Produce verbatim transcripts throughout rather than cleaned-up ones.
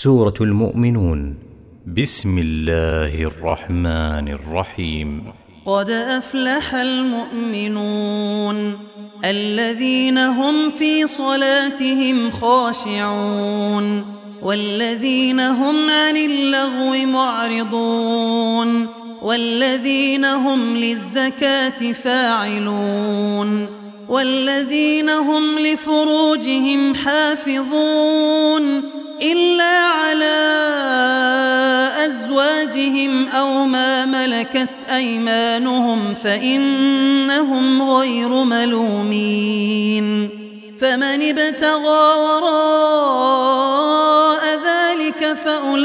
سورة المؤمنون. بسم الله الرحمن الرحيم. قد أفلح المؤمنون الذين هم في صلاتهم خاشعون والذين هم عن اللغو معرضون والذين هم للزكاة فاعلون والذين هم لفروجهم حافظون إلا على أزواجهم أو ما ملكت أيمانهم فإنهم غير ملومين. فمن ابتغى وراء ذلك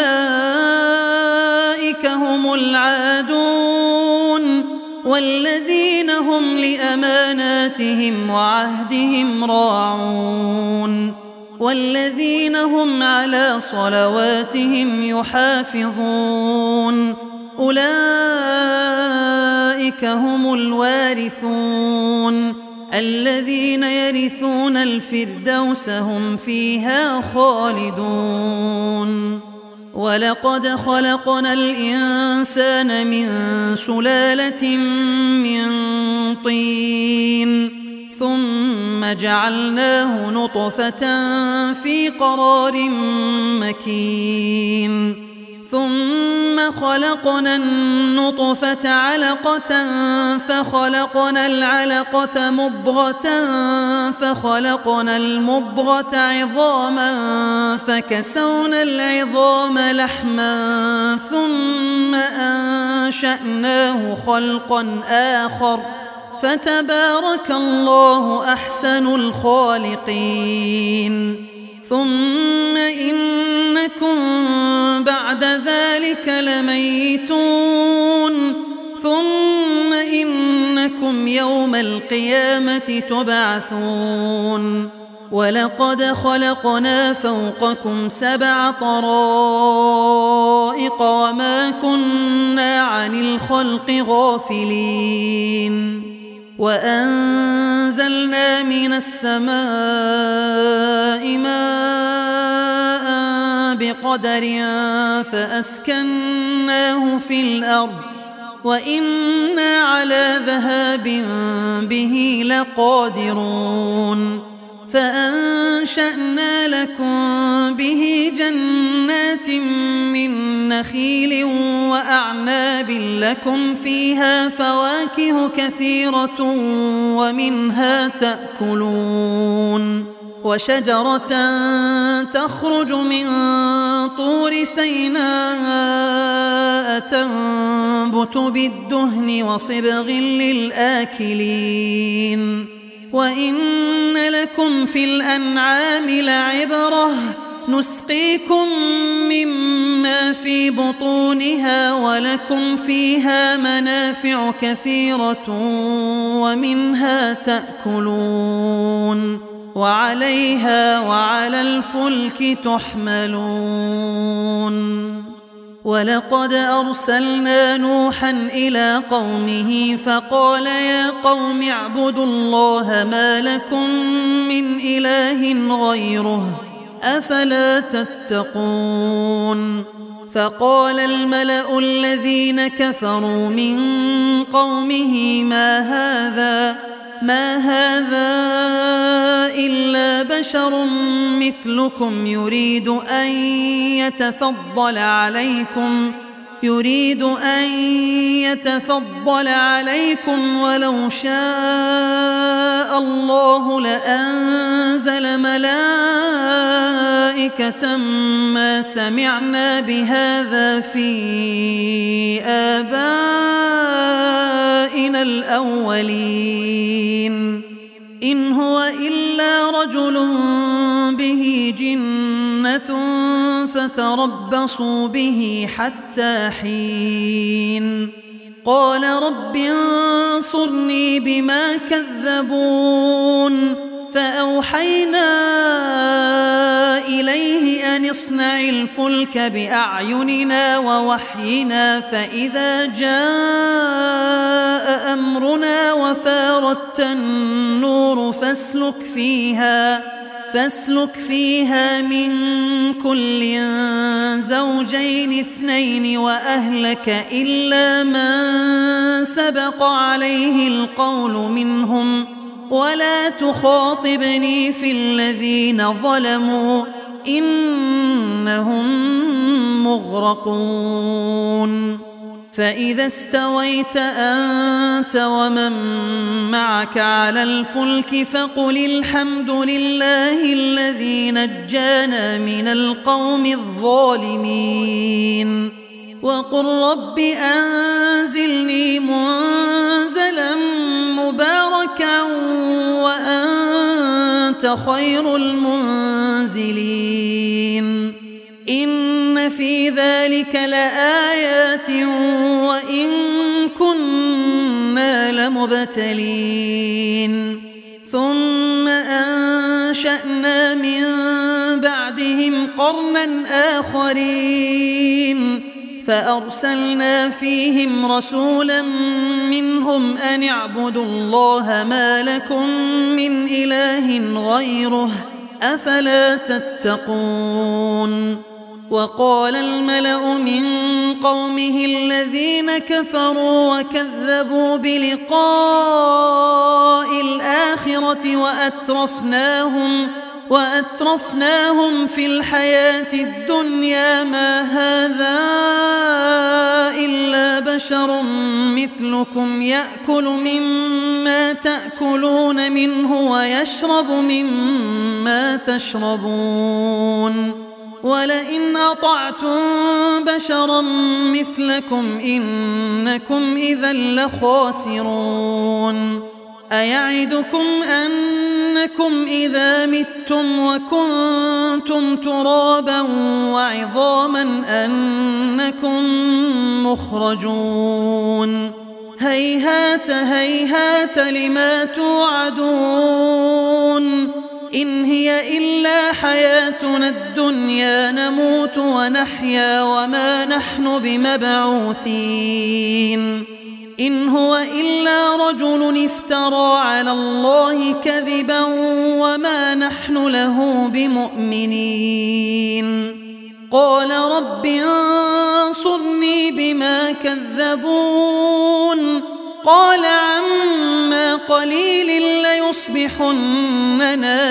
فأولئك هم العادون والذين هم لأماناتهم وعهدهم راعون والذين هم على صلواتهم يحافظون أولئك هم الوارثون الذين يرثون الفردوس هم فيها خالدون. ولقد خلقنا الإنسان من سلالة من طين ثم جعلناه نطفة في قرار مكين ثم خلقنا النطفة علقة فخلقنا العلقة مضغة فخلقنا المضغة عظاما فكسونا العظام لحما ثم أنشأناه خلقا آخر فتبارك الله أحسن الخالقين. ثم إنكم بعد ذلك لميتون ثم إنكم يوم القيامة تبعثون. ولقد خلقنا فوقكم سبع طرائق وما كنا عن الخلق غافلين. وأنزلنا من السماء ماء بقدر فأسكناه في الأرض وإنا على ذهاب به لقادرون. فأنشأنا لكم به جنات من نخيل وأعناب لكم فيها فواكه كثيرة ومنها تأكلون. وشجرة تخرج من طور سيناء تنبت بالدهن وصبغ للآكلين. وإن لكم في الأنعام لعبرة نسقيكم مما في بطونها ولكم فيها منافع كثيرة ومنها تأكلون وعليها وعلى الفلك تحملون. ولقد أرسلنا نوحا إلى قومه فقال يا قوم اعبدوا الله ما لكم من إله غيره أفلا تتقون. فقال الملأ الذين كفروا من قومه ما هذا ما هذا إلا بشر مثلكم يريد أن يتفضل عليكم يريد أن يتفضل عليكم ولو شاء الله لأنزل ملائكة ما سمعنا بهذا في آبائنا الأولين إن هو إلا رجل به جنة فتربصوا به حتى حين. قال رب انصرني بما كذبون. فأوحينا إليه أن اصنع الفلك بأعيننا ووحينا فإذا جاء أمرنا وفارت النور فاسلك فيها فاسلك فيها من كل زوجين اثنين وأهلك إلا من سبق عليه القول منهم ولا تخاطبني في الذين ظلموا إنهم مغرقون فإذا استويت أنت ومن معك على الفلك فقل الحمد لله الذي نجانا من القوم الظالمين وقل رب أنزلني منزلا مباركا وأنت خير المنزلين إن في ذلك لآيات وإن كنا لمبتلين ثم أنشأنا من بعدهم قرنا آخرين فأرسلنا فيهم رسولا منهم أن اعبدوا الله ما لكم من إله غيره أفلا تتقون وقال الملأ من قومه الذين كفروا وكذبوا بلقاء الآخرة وأترفناهم وأترفناهم في الحياة الدنيا ما هذا إلا بشر مثلكم يأكل مما تأكلون منه ويشرب مما تشربون ولئن أطعتم بشرا مثلكم إنكم إذا لخاسرون أيعدكم أنكم إذا متم وكنتم ترابا وعظاما أنكم مخرجون هيهات هيهات لما توعدون إن هي إلا حياتنا الدنيا نموت ونحيا وما نحن بمبعوثين إن هو إلا رجل افترى على الله كذبا وما نحن له بمؤمنين قال رب انصرني بما كذبون قال عما قليل ليصبحن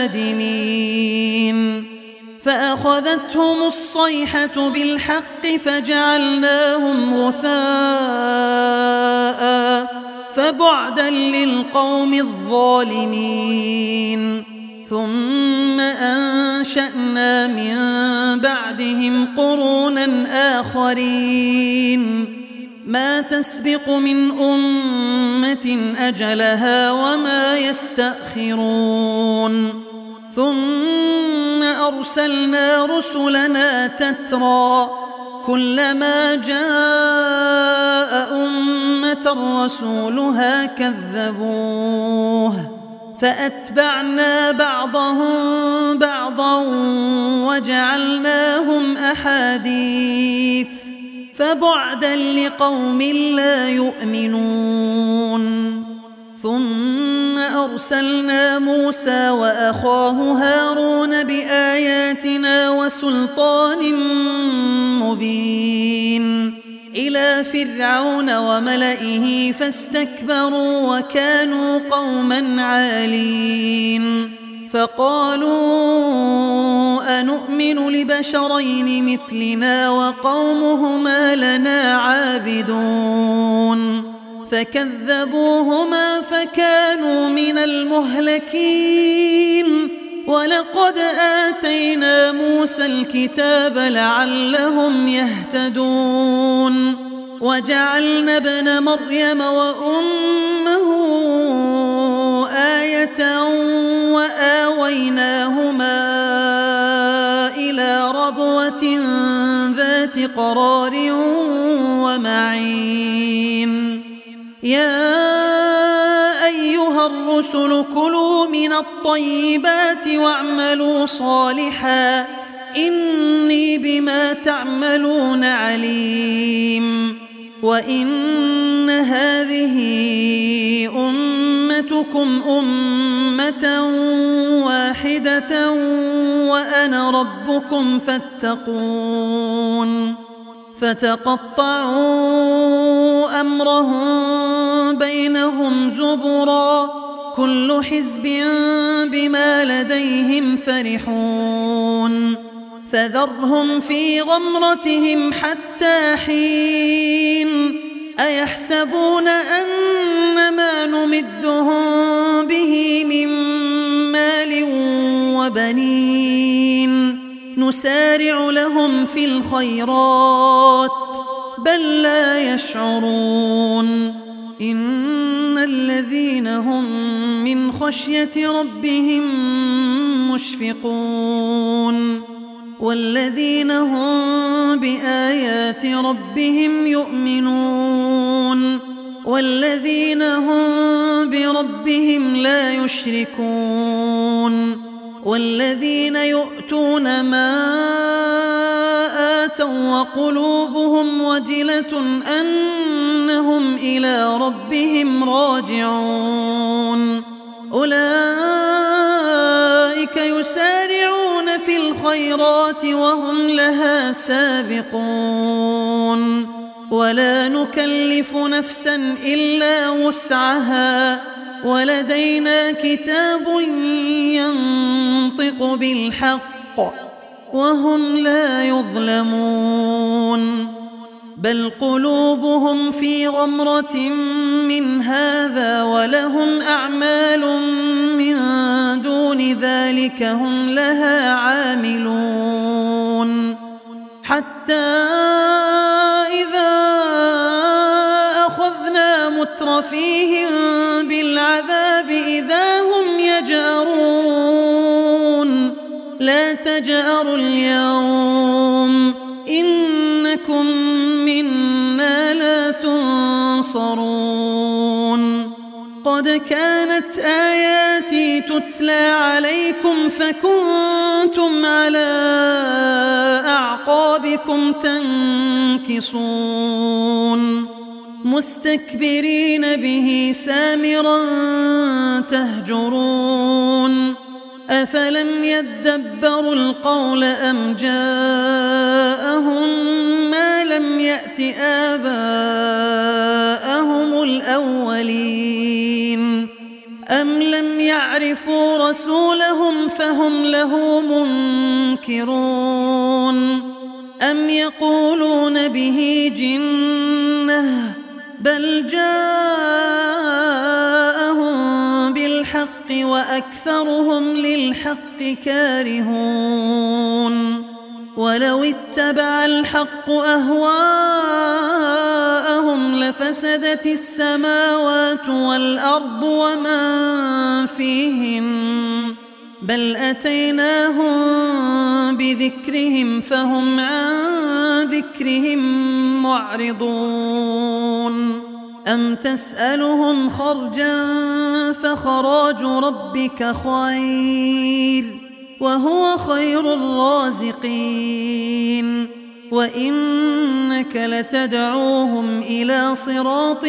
نادمين فأخذتهم الصيحة بالحق فجعلناهم غثاء فبعدا للقوم الظالمين ثم أنشأنا من بعدهم قرونا آخرين ما تسبق من أمة أجلها وما يستأخرون ثم أرسلنا رسلنا تترى كلما جاء أمة رسولها كذبوه فأتبعنا بعضهم بعضا وجعلناهم أحاديث فبعدا لقوم لا يؤمنون ثم أرسلنا موسى وأخاه هارون بآياتنا وسلطان مبين إلى فرعون وملئه فاستكبروا وكانوا قوما عالين فقالوا أنؤمن لبشرين مثلنا وقومهما لنا عابدون فكذبوهما فكانوا من المهلكين ولقد آتينا موسى الكتاب لعلهم يهتدون وجعلنا ابن مريم وأمه آية وآويناهما إلى ربوة ذات قرار ومعين يا أيها الرسل كلوا من الطيبات واعملوا صالحا إني بما تعملون عليم وإن هذه أمتكم جعلتكم أمة واحدة وأنا ربكم فاتقون فتقطعوا أمرهم بينهم زبرا كل حزب بما لديهم فرحون فذرهم في غمرتهم حتى حين أيحسبون أن ما نمدهم به من مال وبنين نسارع لهم في الخيرات بل لا يشعرون إن الذين هم من خشية ربهم مشفقون والذين هم بآيات ربهم يؤمنون والذين هم بربهم لا يشركون والذين يؤتون ما آتوا وقلوبهم وجلة أنهم إلى ربهم راجعون أولئك يسارعون في الخيرات وهم لها سابقون ولا نكلف نفسا إلا وسعها ولدينا كتاب ينطق بالحق وهم لا يظلمون بل قلوبهم في غمرة من هذا ولهم أعمال من دون ذلك هم لها عاملون حتى إذا أخذنا مترفيهم بالعذاب إذا هم يجأرون لا تجأروا اليوم إنكم منا لا تنصرون قد كانت آياتي تتلى عليكم فكنتم على أعقابكم تنكصون مستكبرين به سامرا تهجرون أفلم يدبروا القول أم جاءهم ما لم يأت آباءهم الأولين أم لم يعرفوا رسولهم فهم له منكرون أم يقولون به جنة بل جاءهم بالحق وأكثرهم للحق كارهون ولو اتبع الحق أهواءهم لفسدت السماوات والأرض ومن فيهن بل أتيناهم بذكرهم فهم عن ذكرهم معرضون أم تسألهم خرجا فخراج ربك خير وهو خير الرازقين وإنك لتدعوهم إلى صراط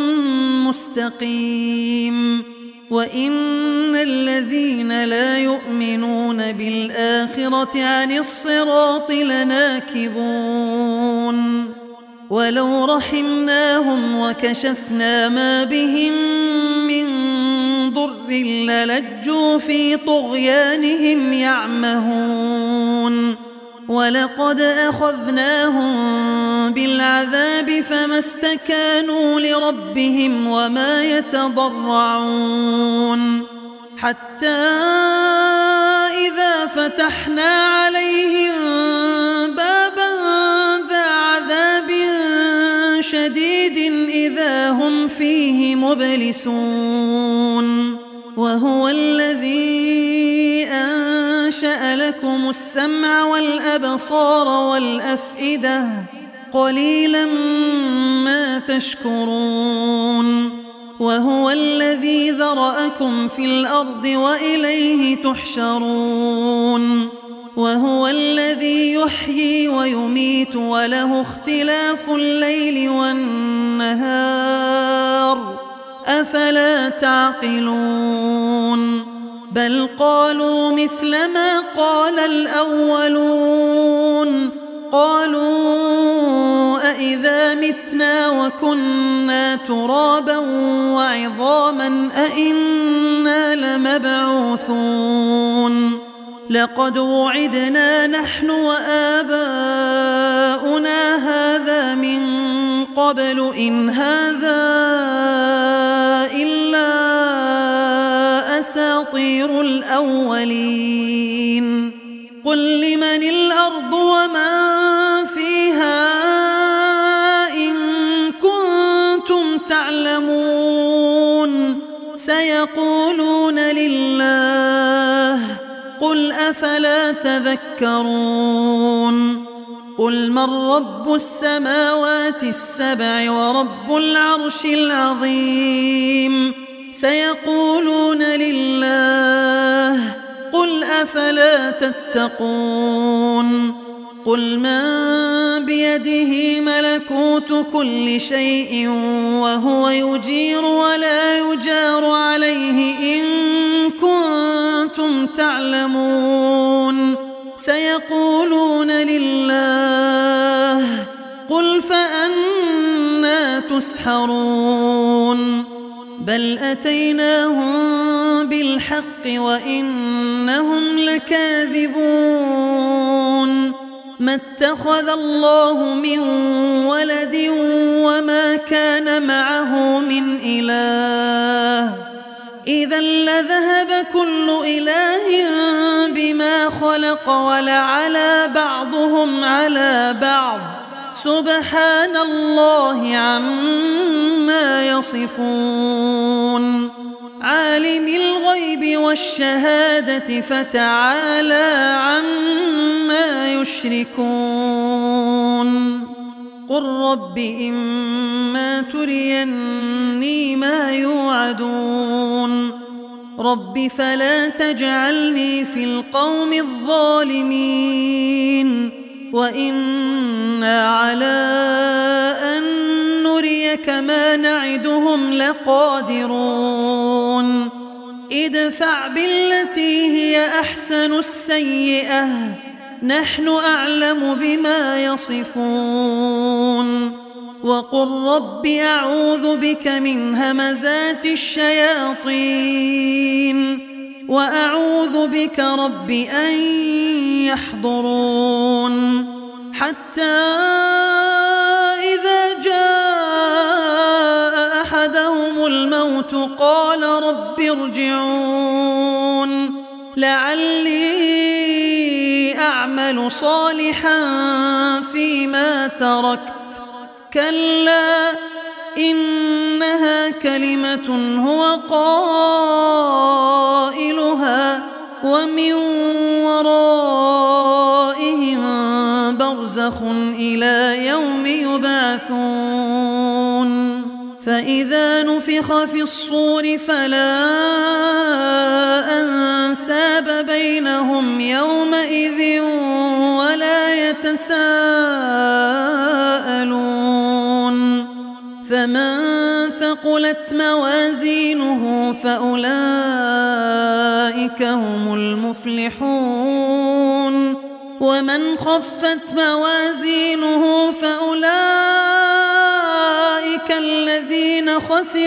مستقيم وإن الذين لا يؤمنون بالآخرة عن الصراط لناكبون ولو رحمناهم وكشفنا ما بهم من ضر للجوا في طغيانهم يعمهون ولقد أخذناهم بالعذاب فما استكانوا لربهم وما يتضرعون حتى إذا فتحنا عليهم بابا ذا عذاب شديد إذا هم فيه مبلسون وهو الذي أنشأ لكم السمع والأبصار والأفئدة قليلا ما تشكرون وهو الذي ذرأكم في الأرض وإليه تحشرون وهو الذي يحيي ويميت وله اختلاف الليل والنهار أفلا تعقلون بل قالوا مثل ما قال الأولون قالوا أإذا متنا وكنا ترابا وعظاما أإنا لمبعوثون لقد وعدنا نحن وآباؤنا هذا من قبل إن هذا إلا أساطير الأولين قل لمن الأرض ومن فيها إن كنتم تعلمون سيقولون لله قل أفلا تذكرون قل من رب السماوات السبع ورب العرش العظيم سيقولون لله قل أفلا تتقون قل من بيده ملكوت كل شيء وهو يجير ولا يجار عليه إن كنتم تعلمون سيقولون لله قل فأنى تسحرون بل أتيناهم بالحق وإنهم لكاذبون ما اتخذ الله من ولد وما كان معه من إله إذا لذهب كل إله بما خلق ولعلى بعضهم على بعض سبحان الله عما يصفون عالم الغيب والشهادة فتعالى عما يشركون قل رب إما تريني ما يوعدون رب فلا تجعلني في القوم الظالمين وإنا على أن نريك ما نعدهم لقادرون ادفع بالتي هي أحسن السيئة نحن أعلم بما يصفون وقل رب أعوذ بك من همزات الشياطين وأعوذ بك رب أن يحضرون حتى إذا جاء أحدهم الموت قال رب ارجعون لعلي أعمل صالحا فيما تركت كلا إنها كلمة هو قائلها ومن ورائهم برزخ إلى يوم يبعثون فإذا نفخ في الصور فلا أنساب بينهم يومئذ ولا يتساءلون فمن ثقلت موازينه فأولئك هم المفلحون ومن خفت موازينه فأولئك الذين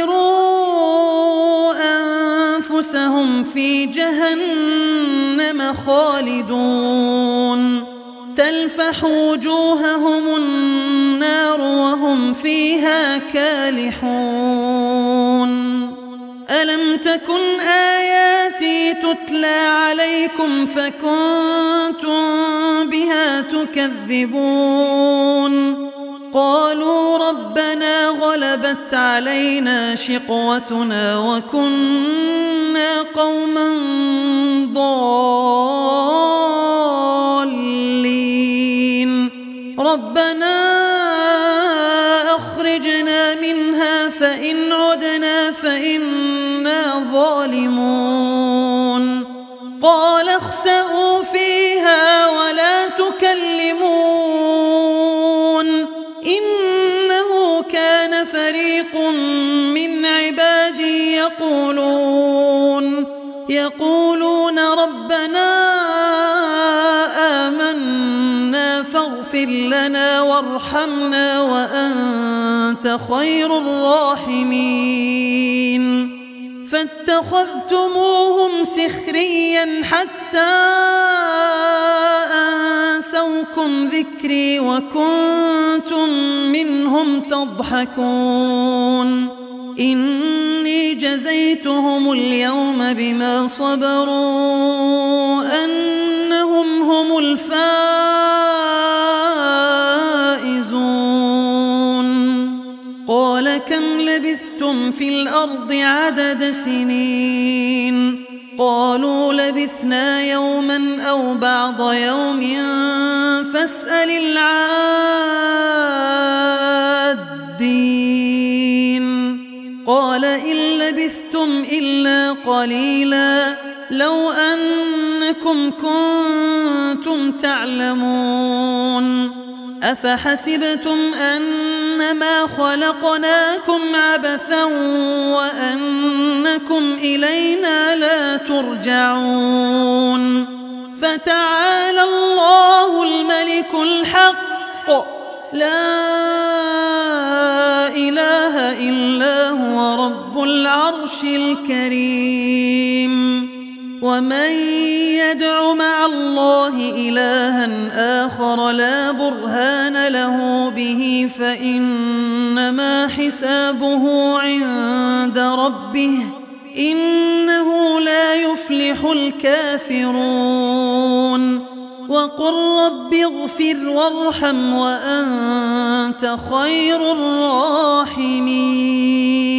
خسروا أنفسهم في جهنم خالدون تلفح وجوههم النار وهم فيها كالحون ألم تكن آياتي تتلى عليكم فكنتم بها تكذبون قالوا ربنا غلبت علينا شقوتنا وكنا قوما ضالين ربنا أخرجنا منها فإن عدنا فإنا ظالمون قال اخسئوا فيها ولا تكلمون إنه كان فريق من عبادي فيها وارحمنا وأنت خير الراحمين فاتخذتموهم سخريا حتى أنسوكم ذكري وكنتم منهم تضحكون إني جزيتهم اليوم بما صبروا أنهم هم الفائزون قال كم لبثتم في الأرض عدد سنين قالوا لبثنا يوما أو بعض يوم فاسأل العادين قال إن لبثتم إلا قليلا لو أنكم كنتم تعلمون أفحسبتم أنما خلقناكم عبثا وأنكم إلينا لا ترجعون فتعالى الله الملك الحق لا إله إلا هو رب العرش الكريم ومن يدع مع الله إلها آخر لا برهان له به فإنما حسابه عند ربه إنه لا يفلح الكافرون وقل رب اغفر وارحم وأنت خير الراحمين